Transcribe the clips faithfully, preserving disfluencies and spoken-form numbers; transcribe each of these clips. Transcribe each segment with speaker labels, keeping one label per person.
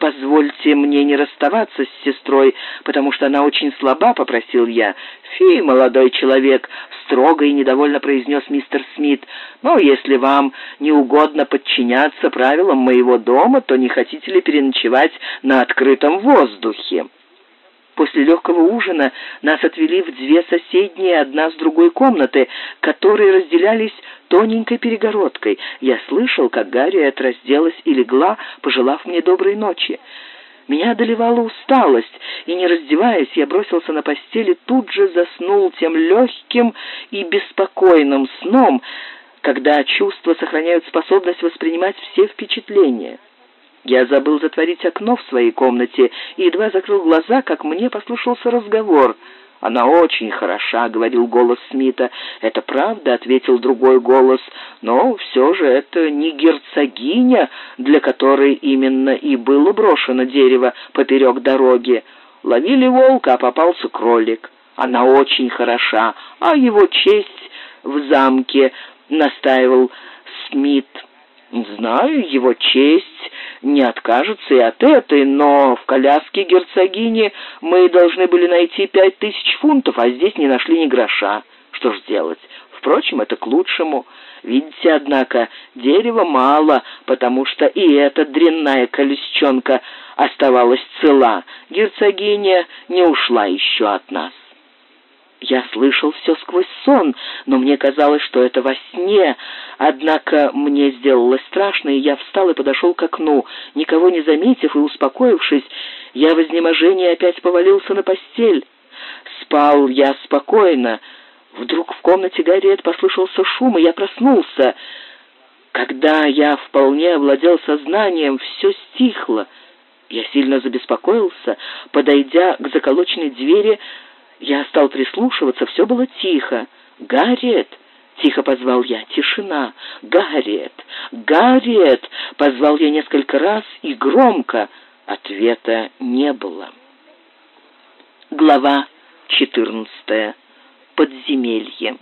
Speaker 1: «Позвольте мне не расставаться с сестрой, потому что она очень слаба», — попросил я. «Фи, молодой человек», — строго и недовольно произнес мистер Смит, «но если вам не угодно подчиняться правилам моего дома, то не хотите ли переночевать на открытом воздухе?» После легкого ужина нас отвели в две соседние одна с другой комнаты, которые разделялись тоненькой перегородкой. Я слышал, как Гарриет разделась и легла, пожелав мне доброй ночи. Меня одолевала усталость, и, не раздеваясь, я бросился на постель и тут же заснул тем легким и беспокойным сном, когда чувства сохраняют способность воспринимать все впечатления. Я забыл затворить окно в своей комнате и едва закрыл глаза, как мне послышался разговор. «Она очень хороша», — говорил голос Смита. «Это правда», — ответил другой голос, «но все же это не герцогиня, для которой именно и было брошено дерево поперек дороги. Ловили волка, а попался кролик. Она очень хороша, а его честь в замке», — настаивал Смит. «Знаю, его честь не откажется и от этой, но в коляске герцогини мы должны были найти пять тысяч фунтов, а здесь не нашли ни гроша. Что ж делать? Впрочем, это к лучшему. Видите, однако, дерева мало, потому что и эта дрянная колесчонка оставалась цела. Герцогиня не ушла еще от нас». Я слышал все сквозь сон, но мне казалось, что это во сне. Однако мне сделалось страшно, и я встал и подошел к окну. Никого не заметив и успокоившись, я в изнеможении опять повалился на постель. Спал я спокойно. Вдруг в комнате Гарриет послышался шум, и я проснулся. Когда я вполне овладел сознанием, все стихло. Я сильно забеспокоился. Подойдя к заколоченной двери, я стал прислушиваться, все было тихо. «Гарриет!» — тихо позвал я. Тишина. «Гарриет! Гарриет!» — позвал я несколько раз и громко. Ответа не было. Глава четырнадцатая. Подземелье.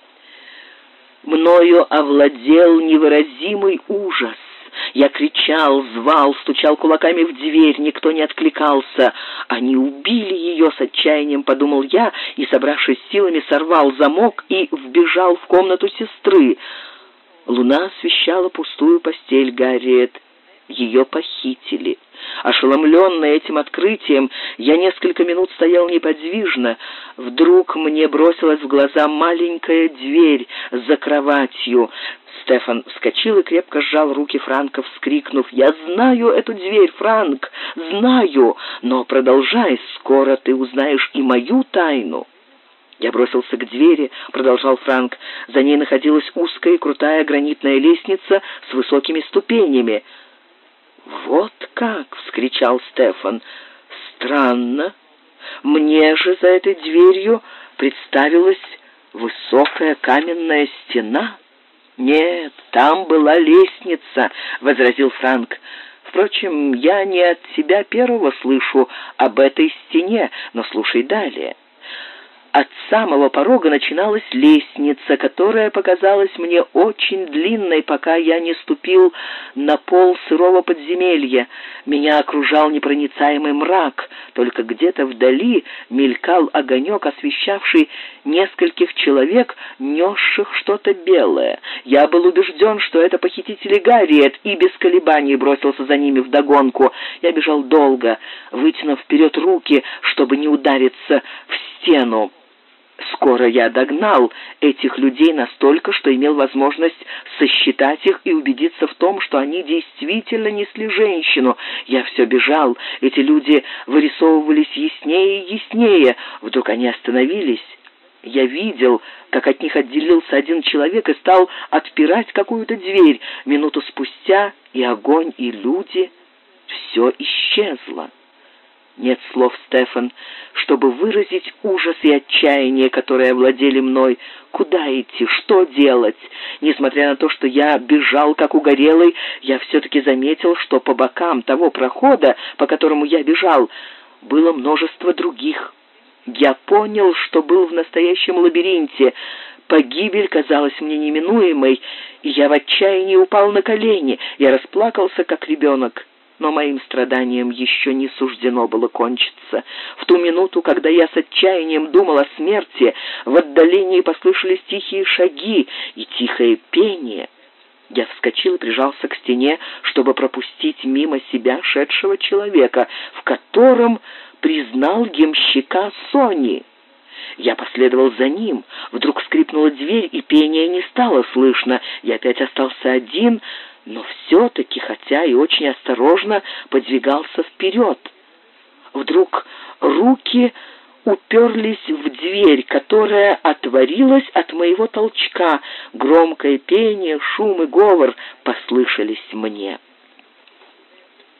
Speaker 1: Мною овладел невыразимый ужас. Я кричал, звал, стучал кулаками в дверь, никто не откликался. «Они убили ее!» — с отчаянием подумал я, и, собравшись силами, сорвал замок и вбежал в комнату сестры. Луна освещала пустую постель Гарриет. Ее похитили. Ошеломленный этим открытием, я несколько минут стоял неподвижно. Вдруг мне бросилась в глаза маленькая дверь за кроватью. Стефан вскочил и крепко сжал руки Франка, вскрикнув: «Я знаю эту дверь, Франк, знаю, но продолжай, скоро ты узнаешь и мою тайну». Я бросился к двери, продолжал Франк. За ней находилась узкая и крутая гранитная лестница с высокими ступенями. «Вот как!» — вскричал Стефан. «Странно. Мне же за этой дверью представилась высокая каменная стена». «Нет, там была лестница», — возразил Франк. «Впрочем, я не от тебя первого слышу об этой стене, но слушай далее». От самого порога начиналась лестница, которая показалась мне очень длинной, пока я не ступил на пол сырого подземелья. Меня окружал непроницаемый мрак, только где-то вдали мелькал огонек, освещавший нескольких человек, несших что-то белое. Я был убежден, что это похитители Гарриет, и без колебаний бросился за ними вдогонку. Я бежал долго, вытянув вперед руки, чтобы не удариться в стену. Скоро я догнал этих людей настолько, что имел возможность сосчитать их и убедиться в том, что они действительно несли женщину. Я все бежал, эти люди вырисовывались яснее и яснее. Вдруг они остановились. Я видел, как от них отделился один человек и стал отпирать какую-то дверь. Минуту спустя и огонь, и люди — все исчезло. Нет слов, Стефан, чтобы выразить ужас и отчаяние, которые овладели мной. Куда идти? Что делать? Несмотря на то, что я бежал как угорелый, я все-таки заметил, что по бокам того прохода, по которому я бежал, было множество других. Я понял, что был в настоящем лабиринте. Погибель казалась мне неминуемой, и я в отчаянии упал на колени. Я расплакался, как ребенок. Но моим страданиям еще не суждено было кончиться. В ту минуту, когда я с отчаянием думал о смерти, в отдалении послышались тихие шаги и тихое пение. Я вскочил и прижался к стене, чтобы пропустить мимо себя шедшего человека, в котором признал ямщика Сони. Я последовал за ним. Вдруг скрипнула дверь, и пение не стало слышно. Я опять остался один, но все-таки, хотя и очень осторожно, подвигался вперед. Вдруг руки уперлись в дверь, которая отворилась от моего толчка. Громкое пение, шум и говор послышались мне.